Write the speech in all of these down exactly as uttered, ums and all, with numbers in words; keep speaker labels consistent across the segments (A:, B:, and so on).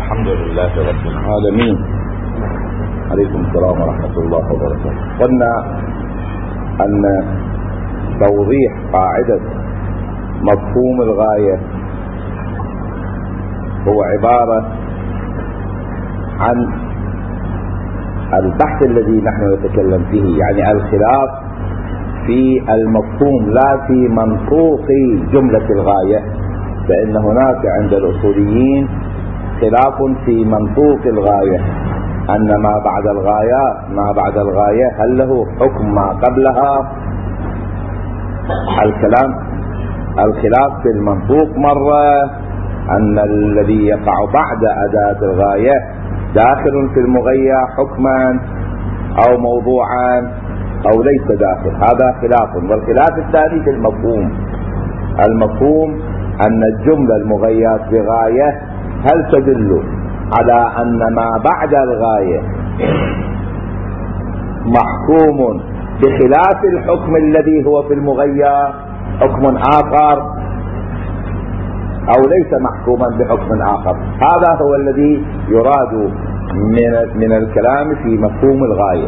A: الحمد لله رب العالمين. عليكم السلام ورحمة الله وبركاته. قلنا أن توضيح قاعدة مفهوم الغاية هو عبارة عن البحث الذي نحن نتكلم فيه، يعني الخلاف في المفهوم لا في منطوق جملة الغاية، فإن هناك عند الأصوليين خلاف في منطوق الغاية، أن ما بعد الغاية ما بعد الغاية هل له حكم ما قبلها. الكلام الخلاف في المنطوق مرة أن الذي يقع بعد أداة الغاية داخل في المغيى حكما أو موضوعا أو ليس داخل، هذا خلاف. والخلاف الثاني في المفهوم المفهوم أن الجملة المغيات بغاية هل تدل على أن ما بعد الغاية محكوم بخلاف الحكم الذي هو في المغيى حكم آخر أو ليس محكوما بحكم آخر. هذا هو الذي يراد من, من الكلام في مفهوم الغاية.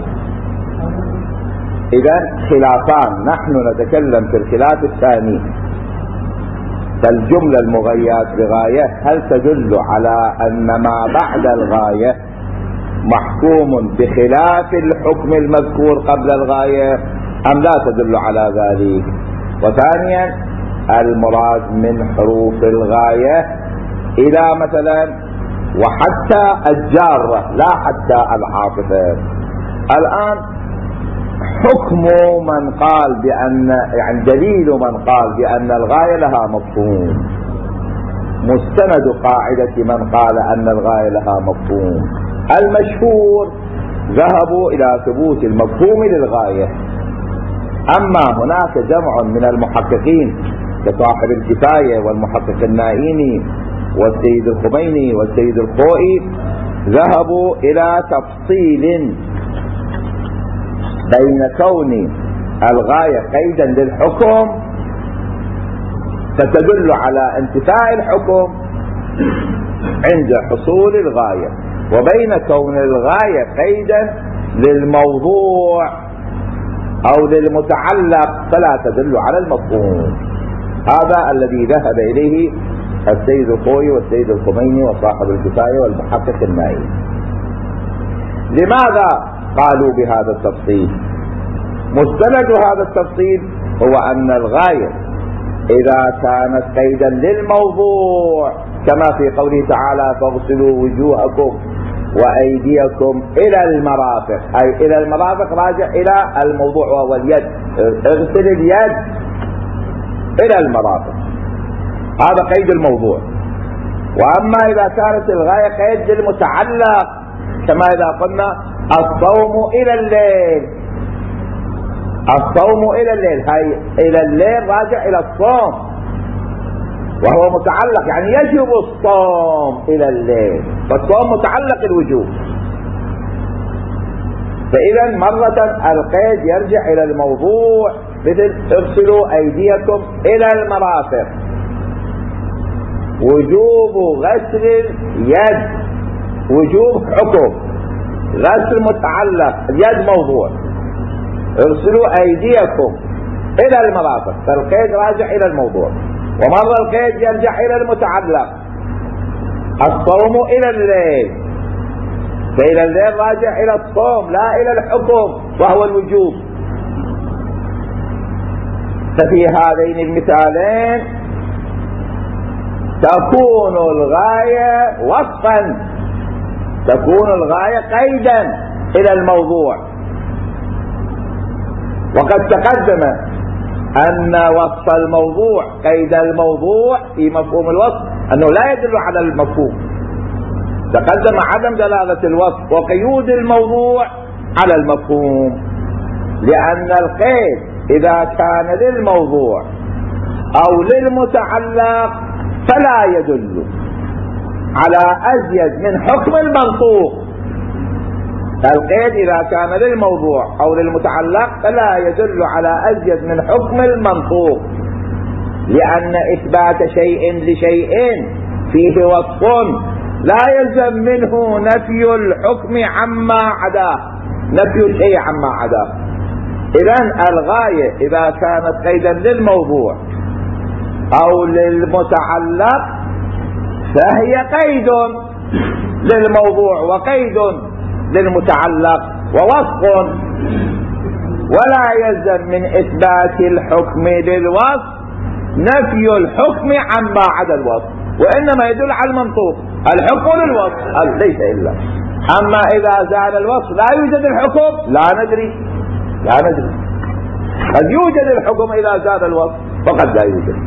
A: إذن خلافان، نحن نتكلم في الخلاف الثاني، فالجملة المغيات بغاية هل تدل على أن ما بعد الغاية محكوم بخلاف الحكم المذكور قبل الغاية أم لا تدل على ذلك. وثانيا المراد من حروف الغاية إلى مثلا وحتى الجارة لا حتى العاطفة. الآن حكم من قال بأن يعني دليل من قال بأن الغاية لها مفهوم، مستند قاعدة من قال أن الغاية لها مفهوم. المشهور ذهبوا إلى ثبوت المفهوم للغاية، أما هناك جمع من المحققين كصاحب الكفاية والمحقق النائيني والسيد الخميني والسيد الخوئي ذهبوا إلى تفصيل بين كون الغاية قيدا للحكم فتدل على انتفاء الحكم عند حصول الغاية، وبين كون الغاية قيدا للموضوع أو للمتعلق فلا تدل على المفهوم. هذا الذي ذهب إليه السيد الخوئي والسيد الخميني وصاحب الكفاية والمحقق النائي. لماذا قالوا بهذا التفصيل؟ مستند هذا التفصيل هو أن الغاية إذا كانت قيدا للموضوع كما في قوله تعالى فاغسلوا وجوهكم وأيديكم إلى المرافق، أي إلى المرافق راجع إلى الموضوع وهو اليد، اغسل اليد إلى المرافق، هذا قيد الموضوع. وأما إذا كانت الغاية قيد للمتعلق كما إذا قلنا الصوم إلى الليل، الصوم إلى الليل، هاي إلى الليل راجع إلى الصوم وهو متعلق، يعني يجب الصوم إلى الليل، فالصوم متعلق الوجوب. فإذا مرة القيد يرجع إلى الموضوع، مثل اغسلوا أيديكم إلى المرافق، وجوب غسل اليد وجوب حكم، غسل متعلق، اليد موضوع، اغسلوا أيديكم إلى المرافق، فالقيد راجع إلى الموضوع. ومرة القيد يرجع إلى المتعلق، الصوم إلى الليل، فإلى الليل راجع إلى الصوم لا إلى الحكم وهو الوجوب. ففي هذين المثالين تكون الغاية وصفا، تكون الغاية قيدا إلى الموضوع. وقد تقدم أن وصف الموضوع قيد الموضوع في مفهوم الوصف أنه لا يدل على المفهوم، تقدم عدم دلالة الوصف وقيود الموضوع على المفهوم، لأن القيد إذا كان للموضوع أو للمتعلق فلا يدل على أزيد من حكم المنطوق. القيد إذا كان للموضوع أو للمتعلق فلا يدل على أزيد من حكم المنطوق، لأن إثبات شيء لشيء فيه وصف لا يلزم منه نفي الحكم عما عداه، نفي الشيء عما عداه. إذن الغاية إذا كانت قيدا للموضوع أو للمتعلق فهي قيد للموضوع وقيد للمتعلق ووصف، ولا يلزم من إثبات الحكم للوصف نفي الحكم عما عدا الوصف، وإنما يدل على المنطوق الحكم للوصف ليس إلا. أما إذا زال الوصف لا يوجد الحكم لا ندري لا ندري قد يوجد الحكم إذا زال الوصف وقد لا يوجد.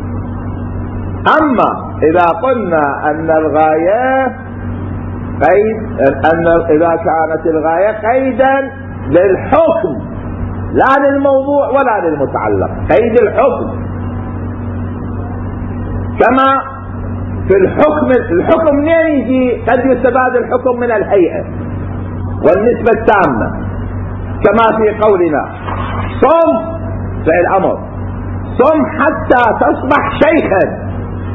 A: أما إذا قلنا أن الغاية قيد، أن إذا كانت الغاية قيدا للحكم لا للموضوع ولا للمتعلق، قيد الحكم، كما في الحكم. الحكم منين يجي؟ قد يستفاد الحكم من الهيئة والنسبة التامة، كما في قولنا صم فعل أمر، صم حتى تصبح شيخا.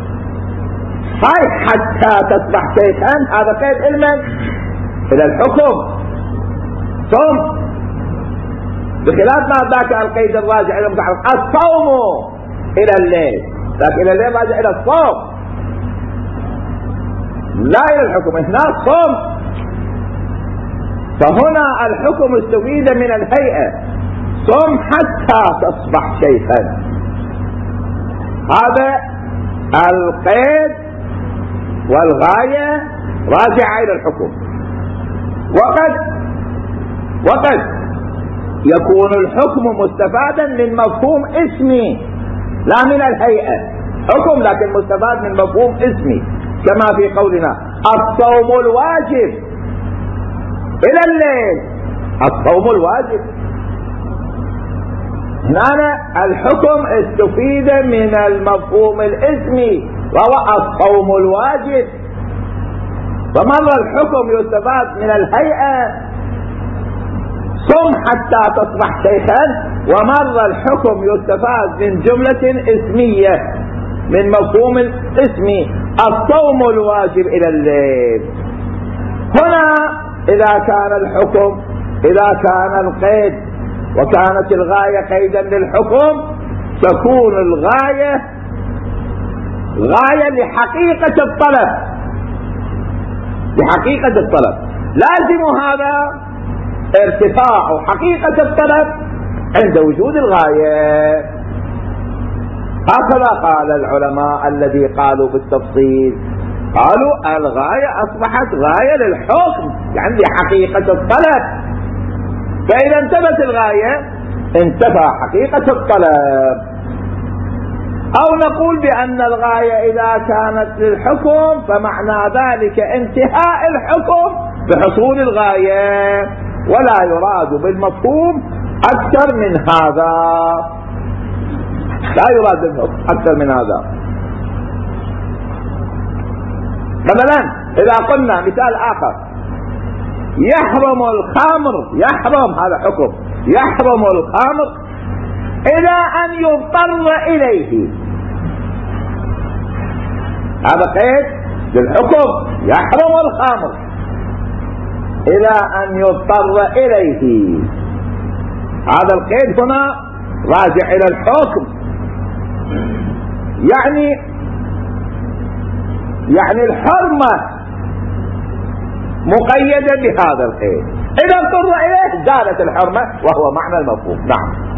A: هاي حتى تصبح شيخا هذا قيد علما إلى الحكم صم، بخلاف ما ذاك القيد الراجع إلى المتعلق الصوم إلى الليل، لكن إلى الليل راجع إلى الصوم لا إلى الحكم. هنا صوم، فهنا الحكم استفيد من الهيئة صم حتى تصبح شيخا، هذا القيد والغاية راجعة إلى الحكم. وقد وقد يكون الحكم مستفادا من مفهوم اسمي لا من الهيئة، حكم لكن مستفاد من مفهوم اسمي، كما في قولنا الصوم الواجب إلى الليل، الصوم الواجب. هنا الحكم استفيد من المفهوم الاسمي وهو الصوم الواجب، فمر الحكم يستفاد من الهيئة صم حتى تصبح شيخا، ومر الحكم يستفاد من جملة اسمية من مفهوم اسمي الصوم الواجب إلى الليل. هنا إذا كان الحكم إذا كان القيد وكانت الغاية قيدا للحكم تكون الغاية غاية لحقيقة الطلب، لحقيقة الطلب لازم هذا ارتفاع حقيقة الطلب عند وجود الغاية. هكذا قال العلماء الذي قالوا بالتفصيل، قالوا الغاية أصبحت غاية للحكم يعني لحقيقة الطلب، فإذا انتفت الغاية انتفى حقيقة الطلب. أو نقول بأن الغاية إذا كانت للحكم فمعنى ذلك انتهاء الحكم بحصول الغاية، ولا يراد بالمفهوم أكثر من هذا، لا يراد بالمفهوم أكثر من هذا. مثلا إذا قلنا مثال آخر يحرم الخمر، يحرم هذا حكم، يحرم الخمر إلى أن يضطر إليه، هذا قيد للحكم، يحرم الخمر إلى أن يضطر إليه، هذا القيد هنا راجع إلى الحكم، يعني يعني الحرمة مقيدة بهذا القيد، إذا اضطر إليه زالت الحرمة وهو معنى المفهوم. نعم.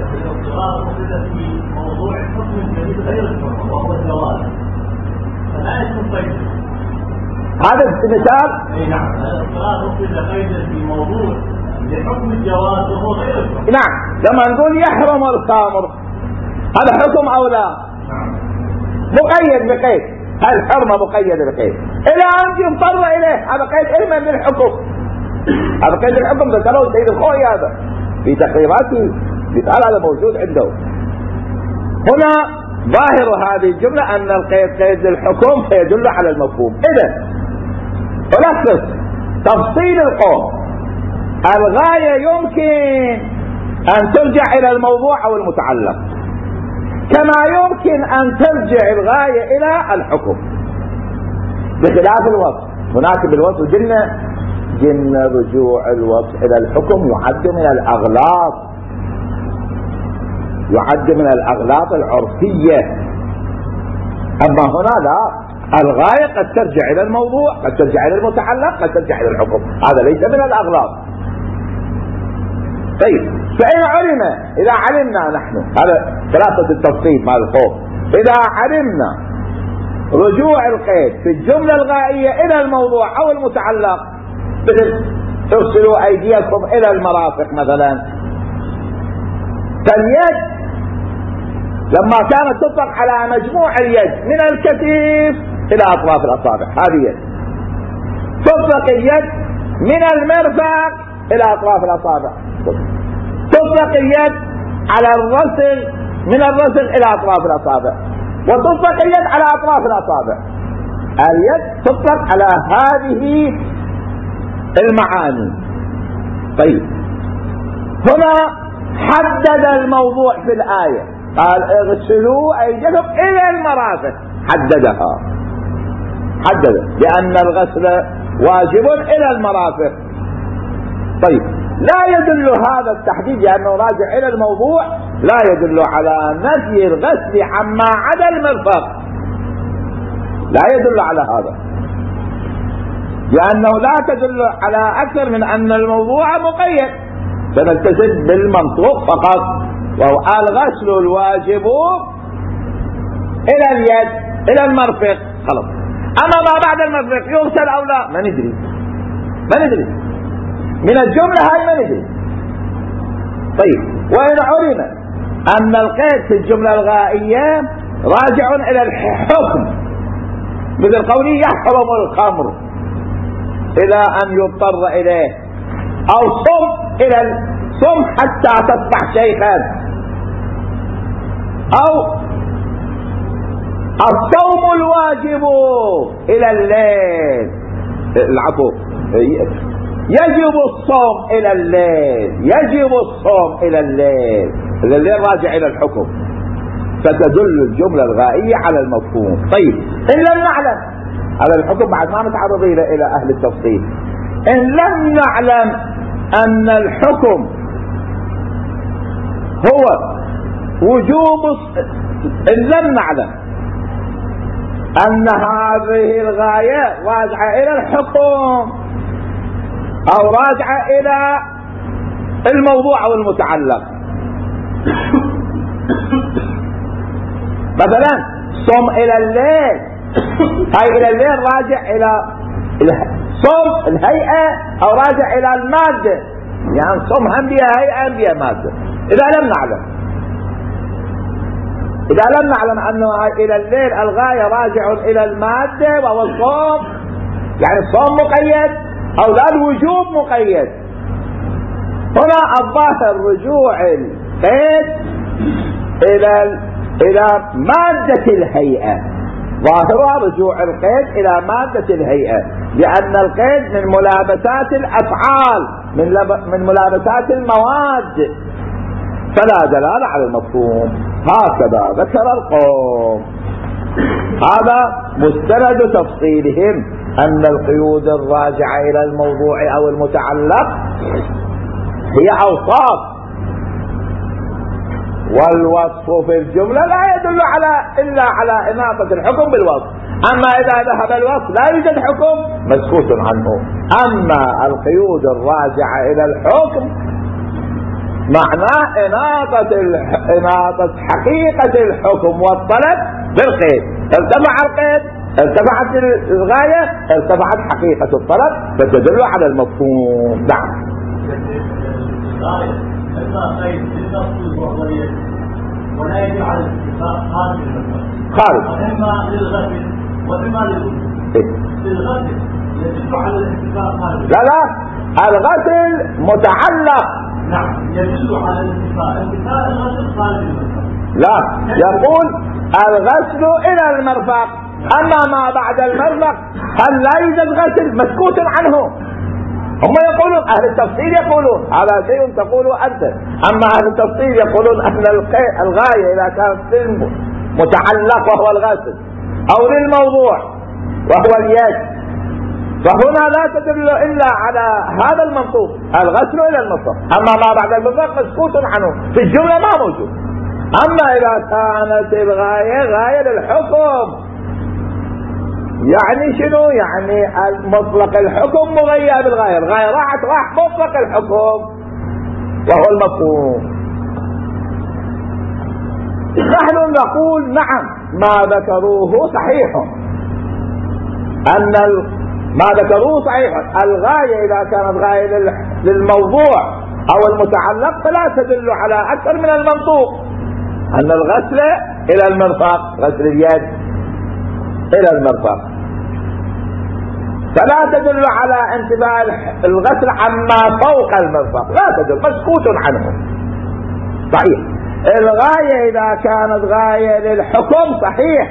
B: في موضوع الحكم الجديد غير الحكم وهو الجواز فلا يكون قيدا،
A: هذا مثال.
B: اي نعم، الاضطرار اخذ قيدا في موضوع لحكم الجواز وهو غير الحكم.
A: نعم، لما نقول يحرم الخمر هذا حكم او لا؟
B: نعم.
A: مقيد بقيد، الحرمة مقيدة بقيد الى ان يضطر اليه، هذا قيد علما بالحكم، هذا قيد الحكم ذكره سيد الخوئي هذا في تقريراته، مثال هذا موجود عنده. هنا ظاهر هذه الجملة أن القيد قيد للحكم فيدل على المفهوم. إذن ألخص تفصيل القول، الغاية يمكن أن ترجع إلى الموضوع أو المتعلق، كما يمكن أن ترجع الغاية إلى الحكم. بخلاف الوصف. هناك بالوصف جنة جن رجوع الوصف إلى الحكم يعد من الأغلاط، يعد من الأغلاط العرفية. أما هنا لا، الغاية قد ترجع إلى الموضوع، قد ترجع إلى المتعلق، قد ترجع إلى الحكم، هذا ليس من الأغلاط. طيب، فإن علم، إذا علمنا نحن، هذا ثلاثة التفصيل مع الخوف، إذا علمنا رجوع القيد في الجملة الغائية إلى الموضوع أو المتعلق، مثل ارسلوا أيديكم إلى المرافق مثلا، فاليد لما كانت تطلق على مجموع اليد من الكتف إلى أطراف الأصابع، هذه يد. تطلق اليد من المرفق إلى أطراف الأصابع، تطلق اليد على الرسل من الرسل إلى أطراف الأصابع، وتطلق اليد على أطراف الأصابع. اليد تطلق على هذه المعاني. طيب، هنا حدد الموضوع في الآية، قال اغسلوا أيديكم إلى المرافق، حددها، حدد لأن الغسل واجب إلى المرافق. طيب، لا يدل هذا التحديد لأنه راجع إلى الموضوع، لا يدل على نفي الغسل عما عدا المرفق، لا يدل على هذا، لأنه لا تدل على أكثر من أن الموضوع مقيد، فنلتزم بالمنطوق فقط، وهو الغسل الواجب إلى اليد إلى المرفق، خلاص. أما ما بعد المرفق يغسل أو لا ما ندري، ما ندري من الجملة هاي ما ندري. طيب، وإن علم أن القيد في الجملة الغائية راجع إلى الحكم، مثل قوله يحرم الخمر إلى أن يضطر إليه، أو صم إلى الصم حتى تصبح شيخا، أو الصوم الواجب إلى الليل، العفو، يجب الصوم إلى الليل، يجب الصوم إلى الليل، إلى الليل راجع إلى الحكم، فتدل الجملة الغائية على المفهوم. طيب، إن لم نعلم على الحكم، بعد ما نتعرض إلى أهل التفصيل، إن لم نعلم أن الحكم هو وجوب، إن لم نعلم أن هذه الغاية راجعة إلى الحكم أو راجعة إلى الموضوع أو المتعلق، مثلا صم إلى الليل، هاي إلى الليل راجع إلى صم الهيئة أو راجع إلى المادة، يعني صم هم بها هيئة هم بها مادة. إذا لم نعلم إذا لم نعلم أنه إلى الليل الغاية راجع إلى المادة وهو الصوم، يعني الصوم مقيد أو لا الوجوب مقيد، هنا الظاهر رجوع القيد إلى إلى مادة الهيئة، ظاهرها رجوع القيد إلى مادة الهيئة، لأن القيد من ملابسات الأفعال، من من ملابسات المواد، فلا دلالة على المفهوم. هكذا ذكر القوم، هذا مستند تفصيلهم أن القيود الراجعة إلى الموضوع أو المتعلق هي أوصاف، والوصف في الجملة لا يدل على إلا على إناقة الحكم بالوصف. أما إذا ذهب الوصف لا يوجد حكم مسكوت عنه. أما القيود الراجعة إلى الحكم معناه إناقة إناقة حقيقة الحكم والطلب بالقيد، ارتفع القيد، ارتفعت الغاية، ارتفعت حقيقة الطلب، فتدل على المفهوم. نعم.
B: ولا يجب على الاتفاق خارج المسألة،
A: خارج،
B: إما للغسل وإما للغسل. للغسل يجب على الاتفاق خارج.
A: لا لا، الغسل متعلق.
B: نعم، يدل على الاتفاق، انتفاء الغسل خارج المرفق.
A: لا، يقول الغسل إلى المرفق، أما ما بعد المرفق هل لا يوجد غسل مسكوت عنه. هم يقولون، أهل التفصيل يقولون هذا شيء تقوله أنت، أما أهل التفصيل يقولون أن الغاية إذا كانت متعلق وهو الغسل أو للموضوع وهو اليد، فهنا لا تدل إلا على هذا المنطوق الغسل إلى المرفق. أما ما بعد المرفق مسكوت عنه في الجملة ما موجود. أما إذا كانت الغاية غاية للحكم، يعني شنو؟ يعني مطلق الحكم مغير بالغاية، الغاية راحت راح مطلق الحكم وهو المفهوم. نحن نقول نعم ما ذكروه صحيح، أن ما ذكروه صحيح. الغاية إذا كانت غاية للموضوع أو المتعلق فلا تدل على أكثر من المنطوق، أن الغسل إلى المرفق، غسل اليد إلى المرفق، فلا تدل على انتباه الغسل عما فوق المرفق، لا تدل، مسكوت عنه. صحيح الغاية إذا كانت غاية للحكم صحيح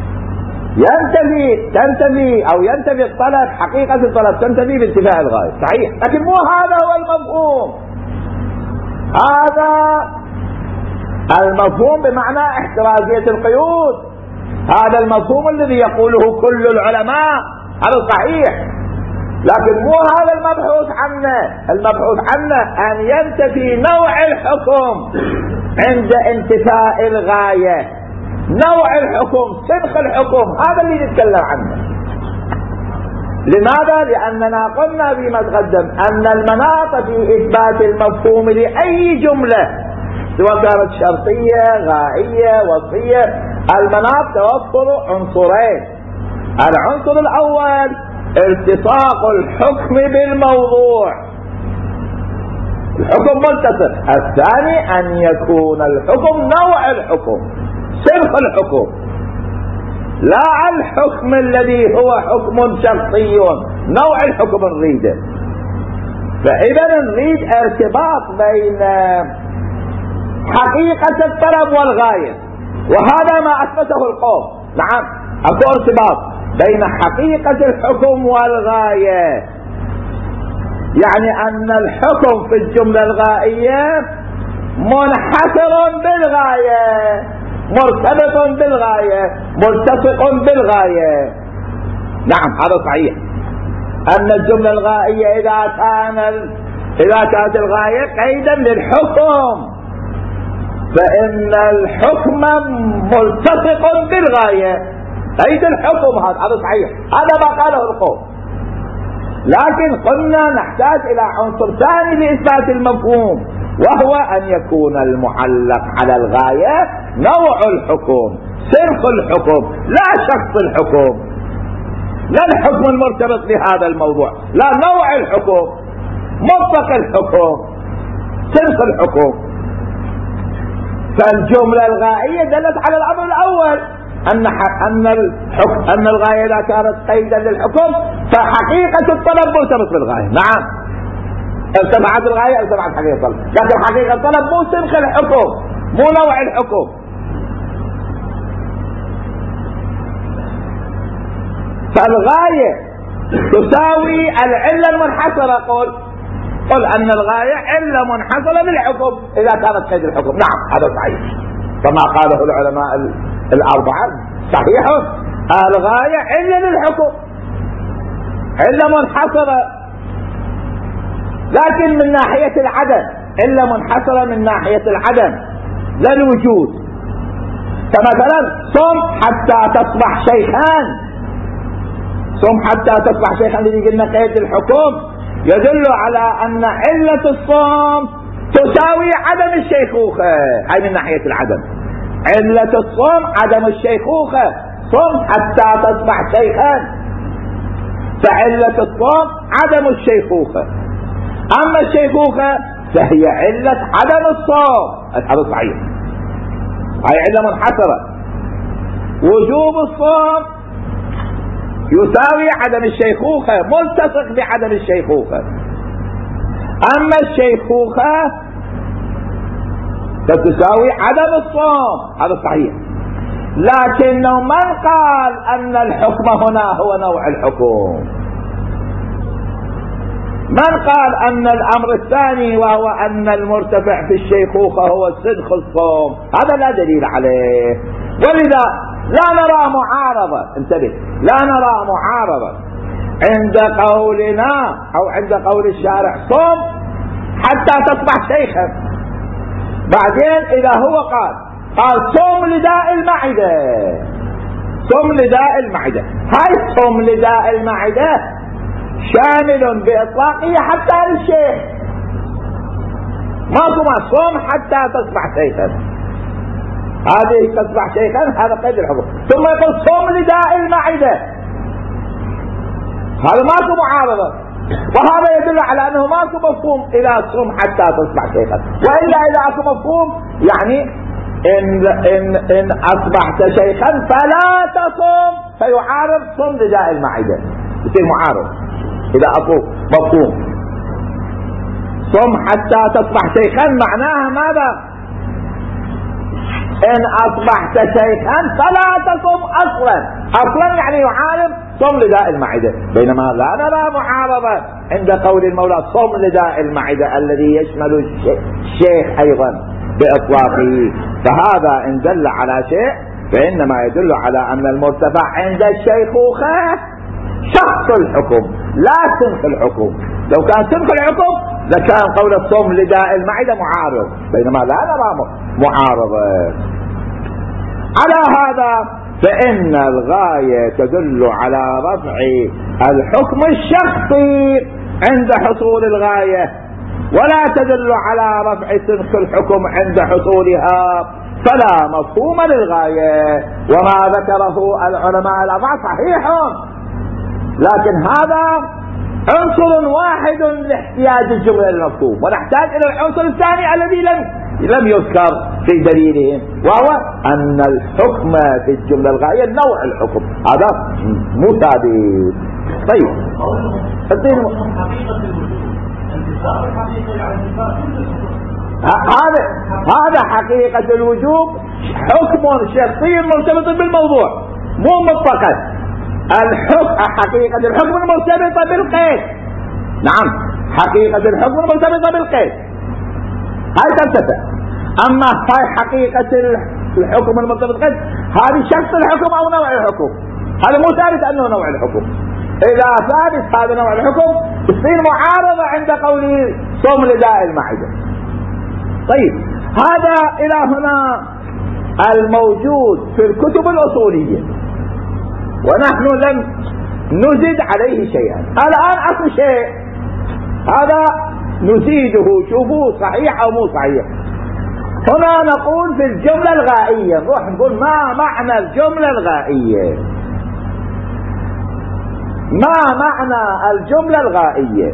A: ينتفي تنتفي أو ينتفي الطلب، حقيقة الطلب تنتفي بانتفاء الغاية، صحيح، لكن مو هذا هو المفهوم. هذا المفهوم بمعنى احترازية القيود، هذا المفهوم الذي يقوله كل العلماء، هذا صحيح، لكن مو هذا المبحوث عنه. المبحوث عنه أن ينتفي نوع الحكم عند انتفاء الغاية، نوع الحكم، سبخ الحكم، هذا اللي نتكلم عنه. لماذا؟ لأننا قلنا فيما تقدم أن المناط في إثبات المفهوم لأي جملة سواء كانت شرطية غائية وصفية، المناط توفر عنصرين. العنصر الأول التصاق الحكم بالموضوع، الحكم ملتصق. الثاني أن يكون الحكم نوع الحكم، سبخ الحكم، لا الحكم الذي هو حكم شرطي، نوع الحكم نريده. فإذا نريد ارتباط بين حقيقة الطلب والغاية، وهذا ما أثبته القوم. نعم أكو ارتباط بين حقيقة الحكم والغاية، يعني أن الحكم في الجملة الغائية منحصر بالغاية، مرتبط بالغاية، ملتصق بالغاية. نعم هذا صحيح، أن الجملة الغائية إذا كان إذا كانت الغاية قيدا للحكم فإن الحكم ملتصق بالغاية، قيد الحكم، هذا هذا صحيح، هذا ما قاله القوم. لكن قلنا نحتاج إلى عنصر ثاني لإثبات المفهوم، وهو أن يكون المعلق على الغاية نوع الحكم، سرخ الحكم، لا شخص الحكم، لا الحكم المرتبط بهذا الموضوع، لا نوع الحكم، مطلق الحكم، سرخ الحكم. فالجملة الغائية دلت على الأمر الأول، أن أن الحكم أن الغاية إذا كانت قيدا للحكم فحقيقة الطلب مرتبط بالغاية. نعم ارتفعت الغاية ارتفعت حقيقة الطلب، لكن حقيقة الطلب مو سمخ الحكم، مو نوع الحكم. فالغاية تساوي العلة المنحصرة. قل قل أن الغاية علة منحصرة بالحكم إذا كانت قيد الحكم. نعم هذا صحيح، كما قاله العلماء الأربعة، صحيح، الغاية علة للحكم، علة منحصرة، لكن من ناحية العدم، علة منحصرة من ناحية العدم لا الوجود. كمثلا صم حتى تصبح شيخان، صم حتى تصبح شيخان الذي قلنا قيد الحكم يدل على أن علة الصوم تساوي عدم الشيخوخة، هاي من ناحية العدم. علة الصوم عدم الشيخوخة، صم حتى تصبح شيخا، فعلة الصوم عدم الشيخوخة. أما الشيخوخة فهي علة عدم الصوم، هذا صحيح، هاي علة منحصرة. وجوب الصوم يساوي عدم الشيخوخة، ملتصق بعدم الشيخوخة. أما الشيخوخة فتساوي عدم الصوم، هذا صحيح، لكنه من قال أن الحكم هنا هو نوع الحكم؟ من قال أن الأمر الثاني وهو أن المرتفع في الشيخوخة هو صدق الصوم؟ هذا لا دليل عليه. ولذا لا نرى معارضة، انتبه، لا نرى معارضة عند قولنا أو عند قول الشارع صم حتى تصبح شيخا. بعدين إذا هو قال قال صم لداء المعدة، صم لداء المعدة، هاي صم لداء المعدة شامل بإطلاقه حتى للشيخ، ما كما صم حتى تصبح شيخا، هذه تصبح شيخا هذا قيد الحكم. ثم يقول صم لداء المعدة، هذا ماكو معارضة، وهذا يدل على أنه ماكو مفهوم إذا صم حتى تصبح شيخا، وإلا إذا أكو مفهوم يعني إن, إن, إن أصبحت شيخا فلا تصم، فيعارض صم لداء المعدة، يصير معارض إذا أكو مفهوم. صم حتى تصبح شيخا معناها ماذا؟ إن أصبحت شيخا فلا تصم أصلا، أصلا يعني يعارض صم لداء المعدة، بينما لا نرى معارضة عند قول المولى صم لداء المعدة الذي يشمل الشيخ أيضا بإطلاقه. فهذا إن دل على شيء فإنما يدل على أن المرتفع عند الشيخوخة شخص الحكم لا سنخ الحكم. لو كان سنخ الحكم لكان قول الصم لداء المعدة معارض، بينما لا نرى معارضة. على هذا فإن الغاية تدل على رفع الحكم الشخصي عند حصول الغاية، ولا تدل على رفع سنخ الحكم عند حصولها، فلا مفهوم للغاية. وما ذكره العلماء الأربعة صحيح، لكن هذا عنصر واحد لاحتياج الجملة للمفهوم، ونحتاج إلى العنصر الثاني الذي لم لم يذكر في دليلهم، وهو أن الحكم في الجملة الغائية نوع الحكم، هذا مو ثابت. طيب هذا هذا حقيقة الوجوب حكم شخصي مرتبط بالموضوع، مو مطلقا. الحكم حقيقة الحكم المرتبطة بالقيد، نعم حقيقة الحكم المرتبطة بالقيد هاي ترتفع. أما هاي حقيقة الحكم المرتبط بالقيد هذه شخص الحكم أو نوع الحكم، هذا مو ثابت أنه نوع الحكم. إذا ثابت هذا نوع الحكم تصير معارضة عند قوله صوم لداء المعدة. طيب هذا إلى هنا الموجود في الكتب الأصولية، ونحن لم نزد عليه شيئا. الآن أصل شيء هذا نزيده، شوفوا صحيح أو مو صحيح. هنا نقول في الجملة الغائية، نروح نقول ما معنى الجملة الغائية، ما معنى الجملة الغائية.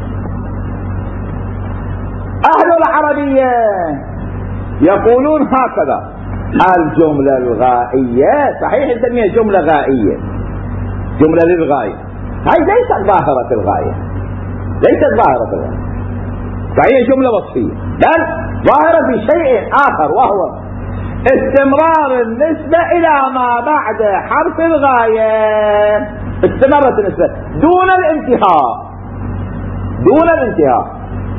A: أهل العربية يقولون هكذا: الجملة الغائية صحيح نسميها جملة غائية، جملة للغاية، هاي ليست ظاهرة الغاية، ليست ظاهرة الغاية، فهي جملة وصفية، بل ظاهرة في شيء آخر، وهو استمرار النسبة إلى ما بعد حرف الغاية، استمرت النسبة دون الانتهاء، دون الانتهاء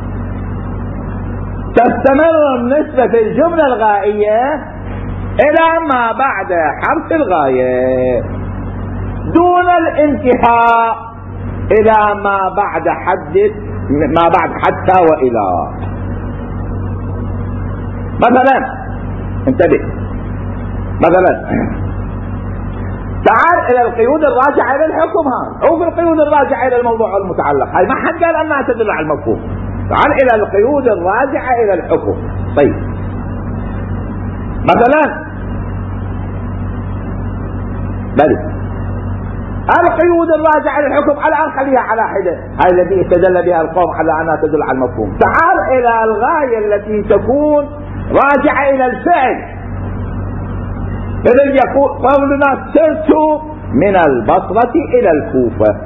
A: تستمر النسبة في الجملة الغائية إلى ما بعد حرف الغاية دون الانتهاء إلى ما بعد حد، ما بعد حتى وإلى. مثلا انتبه، مثلا تعال إلى القيود الراجعة إلى الحكم، ها أو في القيود الراجعة إلى الموضوع المتعلق، هاي ما حد قال أنها تدل على المفهوم. تعال إلى القيود الراجعة إلى الحكم. طيب مثلا بل القيود الراجعة إلى الحكم على أن خليها على حدة، هاي التي استدل بها القوم على أنها تدل على المفهوم. تعال إلى الغاية التي تكون راجعة إلى الفعل، إذن يقول قولنا سرت من البصرة إلى الكوفة،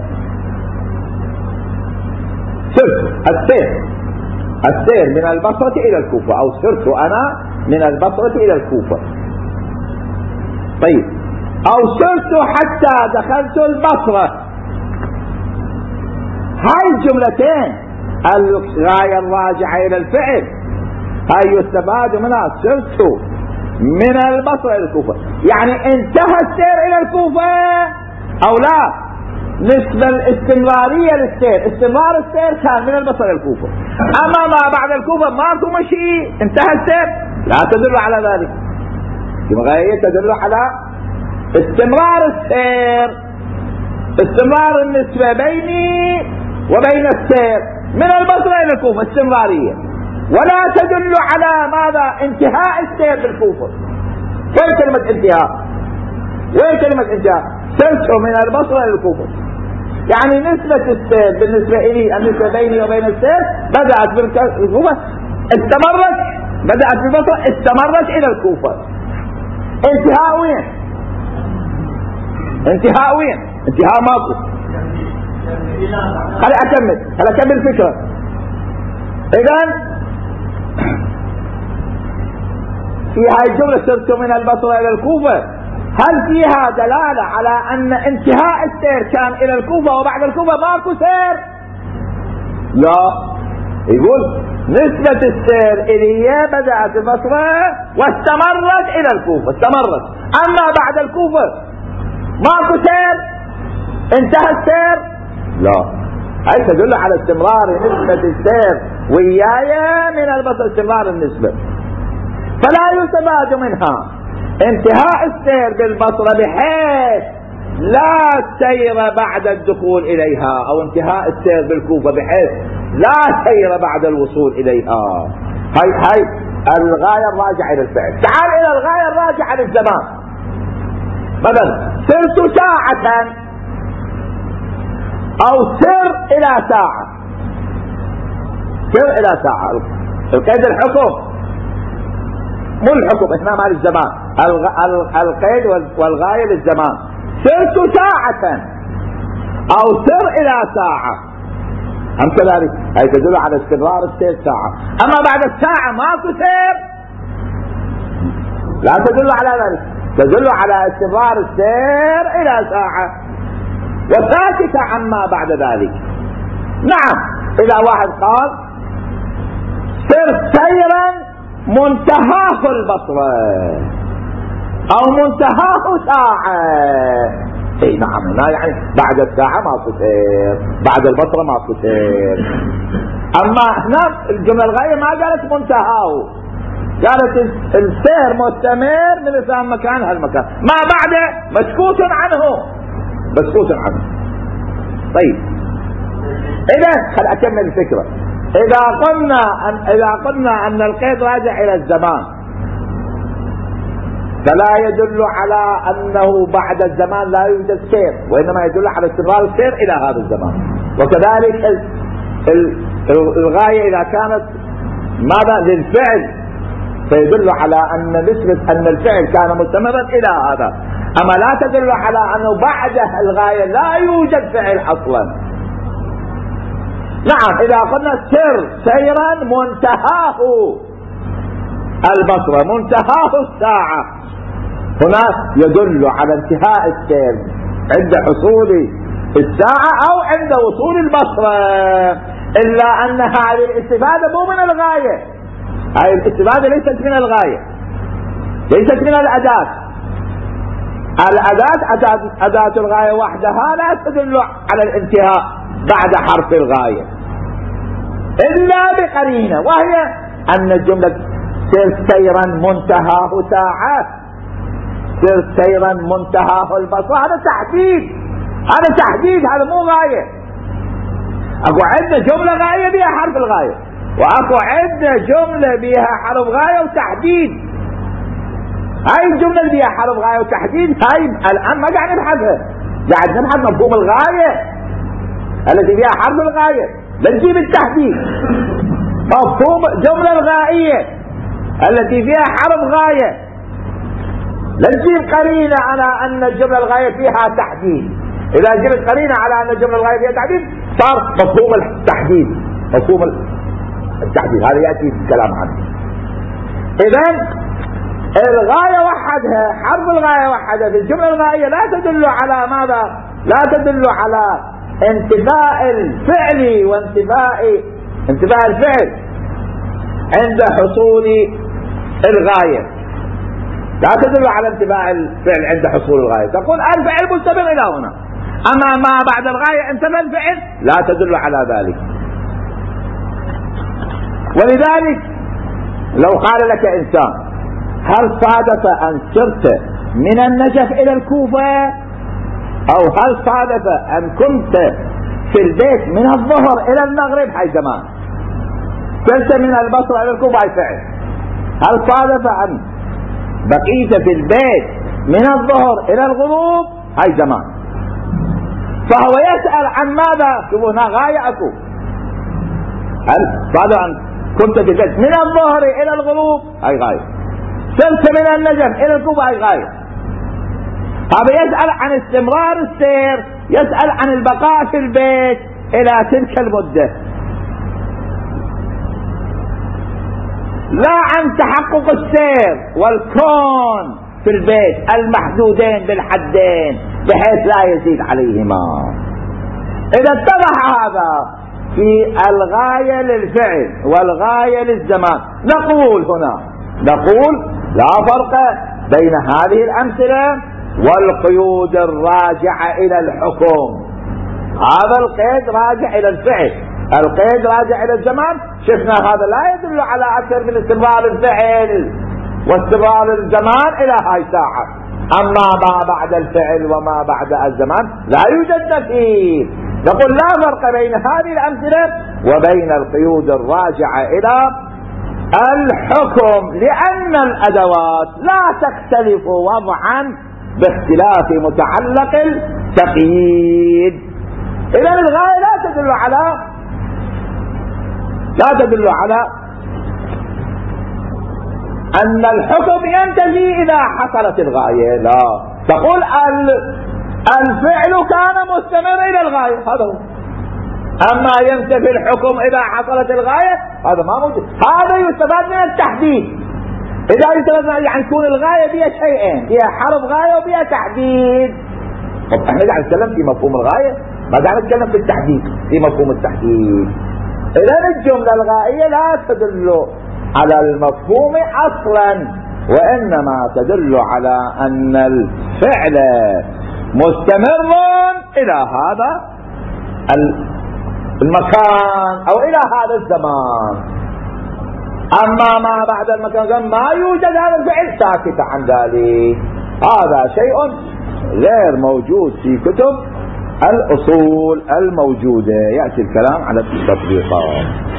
A: سرت السير، السير من البصرة إلى الكوفة، أو سرت أنا من البصرة إلى الكوفة. طيب أو سرت حتى دخلت البصرة، هاي الجملتين الغاية الراجعة إلى الفعل هاي يستفاد منها سرت من البصرة إلى الكوفة، يعني انتهى السير إلى الكوفة أو لا؟ نسبة الاستمرارية للسير، استمرار السير كان من البصرة إلى الكوفة، أما ما بعد الكوفة ماكو مشي، انتهى السير، لا تدل على ذلك. الغاية تدل على استمرار السير، استمرار النسبة بيني وبين السير من البصرة إلى الكوفة استمرارية، ولا تدل على ماذا؟ انتهاء السير بالكوفة. وين كلمة انتهاء؟ وين كلمة انتهاء؟ سرت من البصرة إلى الكوفة، يعني نسبة السير بالنسبة إلي، النسبة بيني وبين السير بدأت بالكوفة استمرت، بدأت بالبصرة استمرت إلى الكوفة. انتهاء وين؟ انتهاء وين؟ انتهاء ماكو. خلي أكمل خلي أكمل الفكرة. إذن في هاي الجملة سرت من البصرة إلى الكوفة، هل فيها دلالة على أن انتهاء السير كان إلى الكوفة وبعد الكوفة ماكو سير؟ لا، يقول نسبة السير إليه بدأت البصرة واستمرت إلى الكوفة، استمرت، أما بعد الكوفة ماكو سير، انتهى السير؟ لا، هاي تدل على استمرار نسبة السير وياي من البصرة، استمرار النسبة، فلا يستفاد منها انتهاء السير بالبصرة بحيث لا سير بعد الدخول إليها، أو انتهاء السير بالكوفة بحيث لا سير بعد الوصول إليها. هاي هاي الغاية الراجعة إلى الفعل. تعال إلى الغاية الراجعة للزمان. مثلا سرت ساعة أو سر إلى ساعة، سر إلى ساعة، القيد الحكم مو الحكم، احنا مال الزمان، القيد والغاية للزمان. سرت ساعة أو سر إلى ساعة، أم كذلك؟ هي تدل على استمرار السير ساعة، أما بعد الساعة ماكو سير، لا تدل على ذلك، تدل على استمرار السير إلى ساعة وساكت عما بعد ذلك. نعم، إذا واحد قال سر سيرا منتهاه البصرة أو منتهاه ساعة، اي نعم، هنا يعني بعد الساعة ماكو سير، بعد البصرة ماكو سير. أما هنا الجملة الغاية ما قالت منتهاه، قالت السير مستمر من ثم مكان هالمكان، ما بعده مسكوت عنه، مسكوت عنه. طيب إذا خل أكمل الفكرة. إذا قلنا أن إذا قلنا أن القيد راجع إلى الزمان، فلا يدل على أنه بعد الزمان لا يوجد سير، وإنما يدل على استمرار السير إلى هذا الزمان. وكذلك الغاية إذا كانت ماذا للفعل فيدل على أن نسبة أن الفعل كان مستمرا إلى هذا، أما لا تدل على أنه بعد الغاية لا يوجد فعل أصلا. نعم، إذا قلنا سر سيرا منتهاه البصرة منتهاه الساعة، هنا يدل على انتهاء السير عند حصول الساعة أو عند وصول البصرة، إلا أن هذه الاستفادة مو من الغاية، هذه الاستفادة ليست من الغاية، ليست من الأداة. الأداة أداة, أداة الغاية وحدها لا تدل على الانتهاء بعد حرف الغاية إلا بقرينة، وهي أن الجملة سر سيرا منتهاه ساعة، سر سيرا منتهاه البصر، هذا تحديد، هذا تحديد، هذا مو غاية. أكو عندنا جملة غاية بها حرف الغاية، وأكو عندنا جملة بها حرف غاية وتحديد. هاي الجملة اللي بها حرف غاية وتحديد هاي الآن ما قاعد نبحثها، قاعد نبحث مفهوم الغاية التي فيها حرف الغاية، بنجيب التحديد. مفهوم الجملة الغائية التي فيها حرف غاية نجيب قرينة على أن الجملة الغاية فيها تحديد. إذا جبت قرينة على أن الجملة الغاية فيها تحديد صار مفهوم التحديد، مفهوم التحديد هذا يأتي الكلام عنه. إذن الغاية وحدها، حرف الغاية وحدها في الجملة الغائية لا تدل على ماذا؟ لا تدل على انتفاء الفعل وانتفاء انتفاء الفعل عند حصول الغاية، لا تدل على انتفاء الفعل عند حصول الغاية. تقول الفعل مستمر إلى هنا، أما ما بعد الغاية انتفى الفعل لا تدل على ذلك. ولذلك لو قال لك إنسان هل صادف أن سرت من النجف إلى الكوفة، أو هل صادف أن كنت في البيت من الظهر إلى المغرب، هاي زمان. سرت من البصرة إلى الكوفة، هاي فعل. هل صادف أن بقيت في البيت من الظهر إلى الغروب، هاي زمان. فهو يسأل عن ماذا؟ شوفوا هنا غاية أكو. هل صادف أن كنت في البيت من الظهر إلى الغروب، هاي غاية. سرت من النجف إلى الكوفة، هاي غاية. هذا يسأل عن استمرار السير، يسأل عن البقاء في البيت إلى تلك المدة، لا عن تحقق السير والكون في البيت المحدودين بالحدين بحيث لا يزيد عليهما. إذا اتضح هذا في الغاية للفعل والغاية للزمان، نقول هنا نقول لا فرق بين هذه الأمثلة والقيود الراجعة إلى الحكم. هذا القيد راجع إلى الفعل، القيد راجع إلى الزمان. شفنا هذا لا يدل على أكثر من استمرار الفعل واستمرار الزمان إلى هاي ساعة. أما ما بعد الفعل وما بعد الزمان لا يوجد فيه. نقول لا فرق بين هذه الأمثلة وبين القيود الراجعة إلى الحكم، لأن الأدوات لا تختلف وضعا باختلاف متعلق التقييد. إذن الغاية لا تدل على لا تدل على أن الحكم ينتهي إذا حصلت الغاية، لا. تقول الفعل كان مستمر إلى الغاية، هذا هو. أما ينتفي الحكم إذا حصلت الغاية، هذا ما موجود. هذا يستفاد من التحديد. إذا يستفاد يعني تكون الغاية بها شيئين، بها حرف غاية وبها تحديد. طب احنا قاعد نتكلم في مفهوم الغاية، ما قاعد نتكلم في التحديد، في مفهوم التحديد. إذا الجملة الغائية لا تدل على المفهوم أصلا، وإنما تدل على أن الفعل مستمر إلى هذا المكان أو إلى هذا الزمان. أما ما بعد المكان ما يوجد هذا الفعل، ساكت عن ذلك. هذا شيء غير موجود في كتب الأصول الموجودة. يأتي الكلام على التطبيقات.